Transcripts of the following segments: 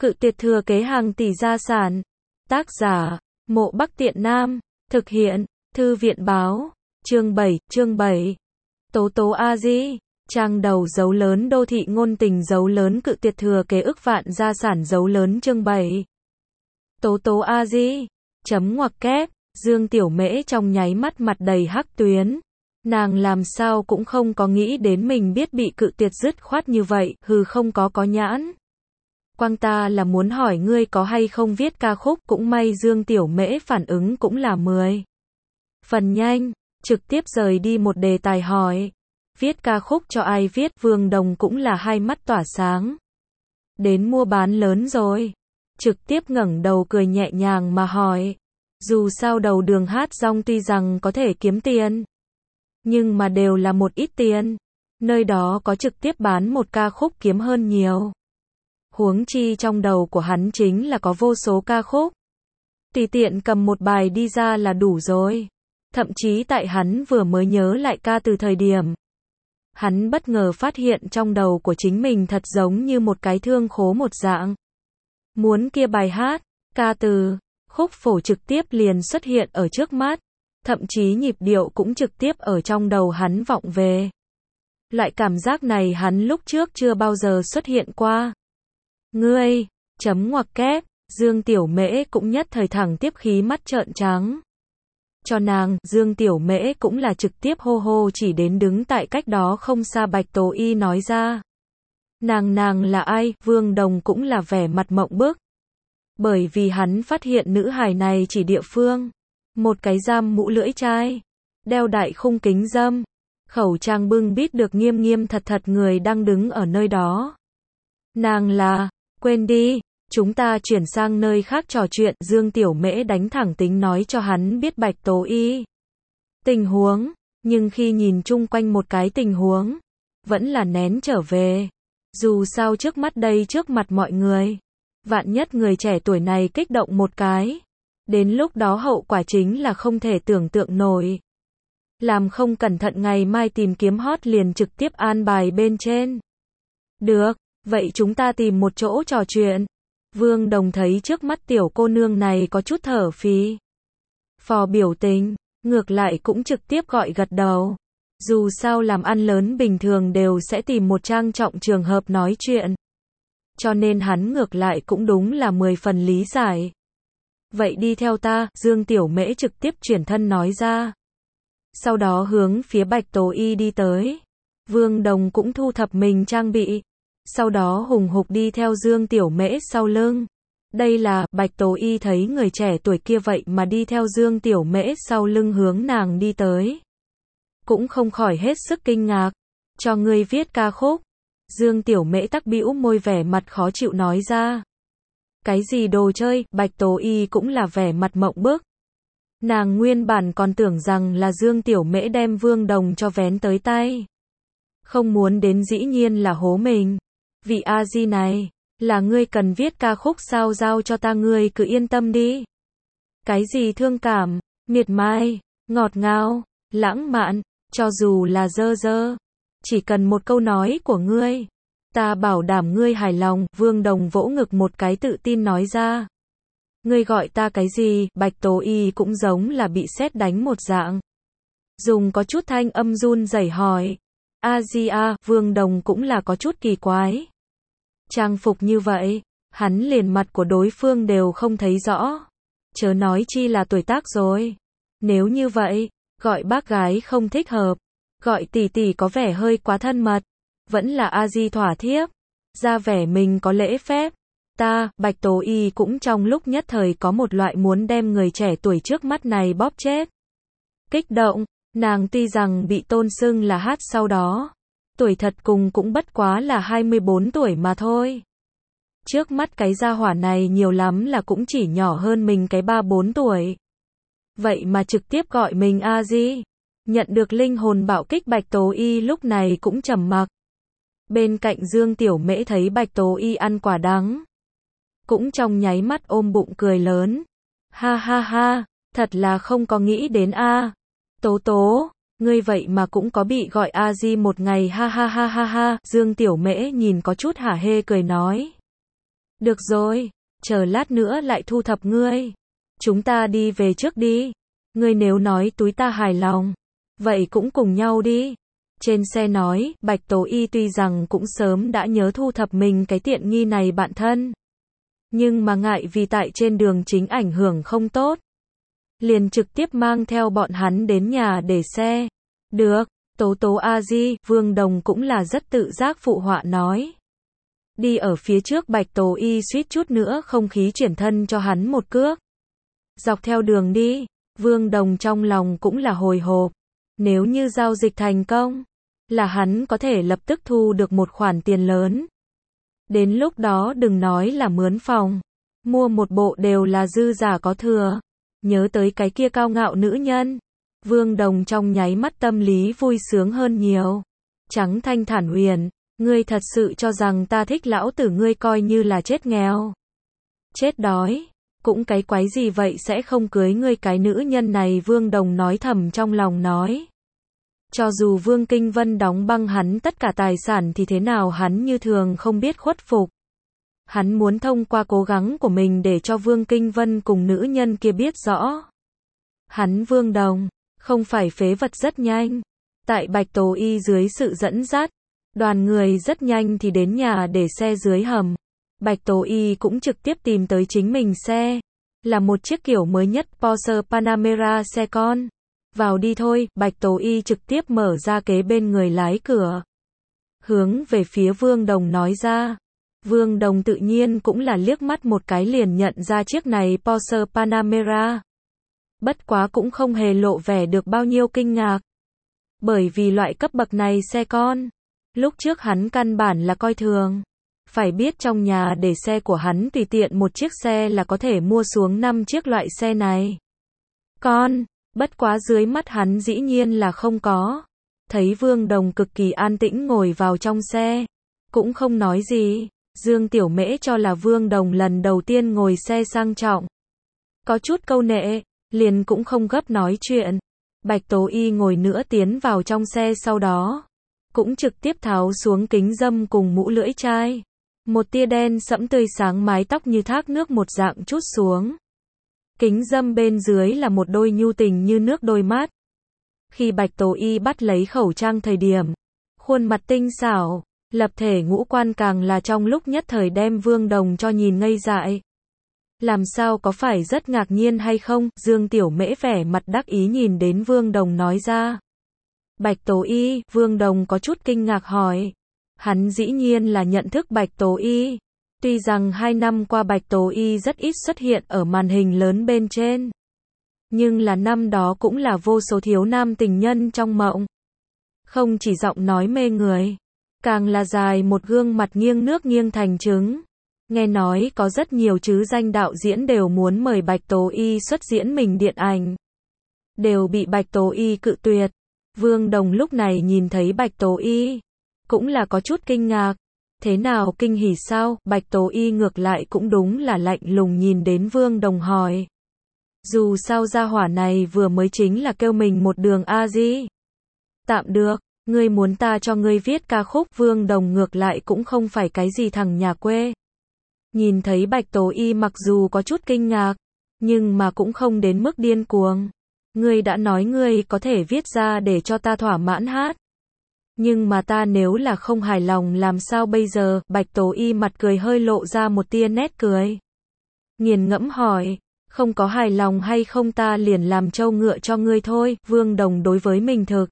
Cự tuyệt thừa kế hàng tỷ gia sản. Tác giả, Mộ Bắc Tiện Nam. Thực hiện, Thư viện báo. Chương 7. Tố tố a di. Trang đầu dấu lớn đô thị ngôn tình dấu lớn cự tuyệt thừa kế ức vạn gia sản dấu lớn chương 7. Tố tố a di. Chấm ngoặc kép. Dương Tiểu Mễ trong nháy mắt mặt đầy hắc tuyến. Nàng làm sao cũng không có nghĩ đến mình biết bị cự tuyệt dứt khoát như vậy, không có nhãn. Quang ta là muốn hỏi ngươi có hay không viết ca khúc, cũng may Dương Tiểu Mễ phản ứng cũng là 10 phần nhanh, trực tiếp rời đi một đề tài hỏi. Viết ca khúc cho ai viết? Vương Đồng cũng là hai mắt tỏa sáng. Đến mua bán lớn rồi. Trực tiếp ngẩng đầu cười nhẹ nhàng mà hỏi. Dù sao đầu đường hát rong tuy rằng có thể kiếm tiền, nhưng mà đều là một ít tiền. Nơi đó có trực tiếp bán một ca khúc kiếm hơn nhiều. Huống chi trong đầu của hắn chính là có vô số ca khúc. Tùy tiện cầm một bài đi ra là đủ rồi. Thậm chí tại hắn vừa mới nhớ lại ca từ thời điểm, hắn bất ngờ phát hiện trong đầu của chính mình thật giống như một cái thương khố một dạng. Muốn kia bài hát, ca từ, khúc phổ trực tiếp liền xuất hiện ở trước mắt. Thậm chí nhịp điệu cũng trực tiếp ở trong đầu hắn vọng về. Loại cảm giác này hắn lúc trước chưa bao giờ xuất hiện qua. Ngươi, chấm ngoặc kép, Dương Tiểu Mễ cũng nhất thời thẳng tiếp khí mắt trợn trắng. Cho nàng, Dương Tiểu Mễ cũng là trực tiếp hô chỉ đến đứng tại cách đó không xa Bạch Tố Y nói ra. Nàng là ai? Vương Đồng cũng là vẻ mặt mộng bức. Bởi vì hắn phát hiện nữ hài này chỉ địa phương. Một cái giam mũ lưỡi chai, đeo đại khung kính dâm, khẩu trang bưng bít được nghiêm thật người đang đứng ở nơi đó. Nàng là, quên đi, chúng ta chuyển sang nơi khác trò chuyện. Dương Tiểu Mễ đánh thẳng tính nói cho hắn biết Bạch Tố Y tình huống, nhưng khi nhìn chung quanh một cái tình huống, vẫn là nén trở về. Dù sao trước mắt đây trước mặt mọi người, vạn nhất người trẻ tuổi này kích động một cái, đến lúc đó hậu quả chính là không thể tưởng tượng nổi. Làm không cẩn thận ngày mai tìm kiếm hot liền trực tiếp an bài bên trên. Được, vậy chúng ta tìm một chỗ trò chuyện. Vương Đồng thấy trước mắt tiểu cô nương này có chút thở phì phò biểu tình, ngược lại cũng trực tiếp gọi gật đầu. Dù sao làm ăn lớn bình thường đều sẽ tìm một trang trọng trường hợp nói chuyện. Cho nên hắn ngược lại cũng đúng là 10 phần lý giải. Vậy đi theo ta, Dương Tiểu Mễ trực tiếp chuyển thân nói ra. Sau đó hướng phía Bạch Tố Y đi tới. Vương Đồng cũng thu thập mình trang bị. Sau đó hùng hục đi theo Dương Tiểu Mễ sau lưng. Đây là, Bạch Tố Y thấy người trẻ tuổi kia vậy mà đi theo Dương Tiểu Mễ sau lưng hướng nàng đi tới. Cũng không khỏi hết sức kinh ngạc. Cho ngươi viết ca khúc. Dương Tiểu Mễ tắc bĩu môi vẻ mặt khó chịu nói ra. Cái gì đồ chơi? Bạch Tố Y cũng là vẻ mặt mộng bức. Nàng nguyên bản còn tưởng rằng là Dương Tiểu Mễ đem Vương Đồng cho vén tới tay. Không muốn đến dĩ nhiên là hố mình. Vị A-di này, là ngươi cần viết ca khúc sao? Giao cho ta, ngươi cứ yên tâm đi. Cái gì thương cảm, miệt mài, ngọt ngào, lãng mạn, cho dù là dơ, chỉ cần một câu nói của ngươi, ta bảo đảm ngươi hài lòng. Vương Đồng vỗ ngực một cái tự tin nói ra. Ngươi gọi ta cái gì? Bạch Tố Y cũng giống là bị sét đánh một dạng. Dùng có chút thanh âm run rẩy hỏi. A-di a, Vương Đồng cũng là có chút kỳ quái. Trang phục như vậy, hắn liền mặt của đối phương đều không thấy rõ. Chớ nói chi là tuổi tác rồi. Nếu như vậy, gọi bác gái không thích hợp. Gọi tỷ tỷ có vẻ hơi quá thân mật. Vẫn là A-di thỏa thiếp. Ra vẻ mình có lễ phép. Bạch Tố Y cũng trong lúc nhất thời có một loại muốn đem người trẻ tuổi trước mắt này bóp chết. Kích động, nàng tuy rằng bị tôn xưng là hát sau đó. Tuổi thật cùng cũng bất quá là 24 tuổi mà thôi. Trước mắt cái gia hỏa này nhiều lắm là cũng chỉ nhỏ hơn mình cái 3-4 tuổi. Vậy mà trực tiếp gọi mình A-di. Nhận được linh hồn bạo kích Bạch Tố Y lúc này cũng trầm mặc. Bên cạnh Dương Tiểu Mễ thấy Bạch Tố Y ăn quả đắng. Cũng trong nháy mắt ôm bụng cười lớn. Ha, thật là không có nghĩ đến a. Tố tố, ngươi vậy mà cũng có bị gọi A-di một ngày ha. Dương Tiểu Mễ nhìn có chút hả hê cười nói. Được rồi, chờ lát nữa lại thu thập ngươi. Chúng ta đi về trước đi. Ngươi nếu nói túi ta hài lòng, vậy cũng cùng nhau đi. Trên xe nói, Bạch Tố Y tuy rằng cũng sớm đã nhớ thu thập mình cái tiện nghi này bạn thân. Nhưng mà ngại vì tại trên đường chính ảnh hưởng không tốt. Liền trực tiếp mang theo bọn hắn đến nhà để xe. Được, Tố Tố a di, Vương Đồng cũng là rất tự giác phụ họa nói. Đi ở phía trước Bạch Tố Y suýt chút nữa không khí chuyển thân cho hắn một cước. Dọc theo đường đi, Vương Đồng trong lòng cũng là hồi hộp. Nếu như giao dịch thành công, là hắn có thể lập tức thu được một khoản tiền lớn. Đến lúc đó đừng nói là mướn phòng, mua một bộ đều là dư giả có thừa. Nhớ tới cái kia cao ngạo nữ nhân, Vương Đồng trong nháy mắt tâm lý vui sướng hơn nhiều. Trắng thanh thản huyền, ngươi thật sự cho rằng ta thích lão tử ngươi coi như là chết nghèo. Chết đói, cũng cái quái gì vậy sẽ không cưới ngươi cái nữ nhân này Vương Đồng nói thầm trong lòng nói. Cho dù Vương Kinh Vân đóng băng hắn tất cả tài sản thì thế nào hắn như thường không biết khuất phục. Hắn muốn thông qua cố gắng của mình để cho Vương Kinh Vân cùng nữ nhân kia biết rõ. Hắn Vương Đồng, không phải phế vật rất nhanh. Tại Bạch Tố Y dưới sự dẫn dắt, đoàn người rất nhanh thì đến nhà để xe dưới hầm. Bạch Tố Y cũng trực tiếp tìm tới chính mình xe. Là một chiếc kiểu mới nhất Porsche Panamera xe con. Vào đi thôi, Bạch Tố Y trực tiếp mở ra kế bên người lái cửa. Hướng về phía Vương Đồng nói ra. Vương Đồng tự nhiên cũng là liếc mắt một cái liền nhận ra chiếc này Porsche Panamera. Bất quá cũng không hề lộ vẻ được bao nhiêu kinh ngạc. Bởi vì loại cấp bậc này xe con, lúc trước hắn căn bản là coi thường. Phải biết trong nhà để xe của hắn tùy tiện một chiếc xe là có thể mua xuống 5 chiếc loại xe này. Bất quá dưới mắt hắn dĩ nhiên là không có. Thấy Vương Đồng cực kỳ an tĩnh ngồi vào trong xe, cũng không nói gì. Dương Tiểu Mễ cho là Vương Đồng lần đầu tiên ngồi xe sang trọng. Có chút câu nệ, liền cũng không gấp nói chuyện. Bạch Tố Y ngồi nữa tiến vào trong xe sau đó. Cũng trực tiếp tháo xuống kính râm cùng mũ lưỡi chai. Một tia đen sẫm tươi sáng mái tóc như thác nước một dạng trút xuống. Kính râm bên dưới là một đôi nhu tình như nước đôi mắt. Khi Bạch Tố Y bắt lấy khẩu trang thời điểm, khuôn mặt tinh xảo, lập thể ngũ quan càng là trong lúc nhất thời đem Vương Đồng cho nhìn ngây dại. Làm sao có phải rất ngạc nhiên hay không? Dương Tiểu Mễ vẻ mặt đắc ý nhìn đến Vương Đồng nói ra. Bạch Tố Y, Vương Đồng có chút kinh ngạc hỏi. Hắn dĩ nhiên là nhận thức Bạch Tố Y. Tuy rằng 2 năm qua Bạch Tố Y rất ít xuất hiện ở màn hình lớn bên trên. Nhưng là năm đó cũng là vô số thiếu nam tình nhân trong mộng. Không chỉ giọng nói mê người, càng là dài một gương mặt nghiêng nước nghiêng thành trứng. Nghe nói có rất nhiều chứ danh đạo diễn đều muốn mời Bạch Tố Y xuất diễn mình điện ảnh. Đều bị Bạch Tố Y cự tuyệt. Vương Đồng lúc này nhìn thấy Bạch Tố Y, cũng là có chút kinh ngạc. Thế nào kinh hỉ sao? Bạch Tố Y ngược lại cũng đúng là lạnh lùng nhìn đến Vương Đồng hỏi. Dù sao gia hỏa này vừa mới chính là kêu mình một đường a di. Tạm được, ngươi muốn ta cho ngươi viết ca khúc. Vương Đồng ngược lại cũng không phải cái gì thằng nhà quê. Nhìn thấy Bạch Tố Y mặc dù có chút kinh ngạc, nhưng mà cũng không đến mức điên cuồng. Ngươi đã nói ngươi có thể viết ra để cho ta thỏa mãn hát. Nhưng mà ta nếu là không hài lòng làm sao bây giờ? Bạch Tố Y mặt cười hơi lộ ra một tia nét cười. Nghiền ngẫm hỏi, không có hài lòng hay không ta liền làm trâu ngựa cho ngươi thôi. Vương Đồng đối với mình thực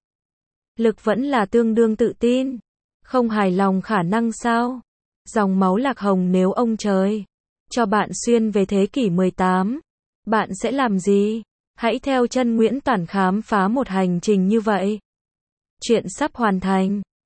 lực vẫn là tương đương tự tin. Không hài lòng khả năng sao? Dòng máu lạc hồng nếu ông trời cho bạn xuyên về thế kỷ 18, bạn sẽ làm gì? Hãy theo chân Nguyễn Toản khám phá một hành trình như vậy. Chuyện sắp hoàn thành.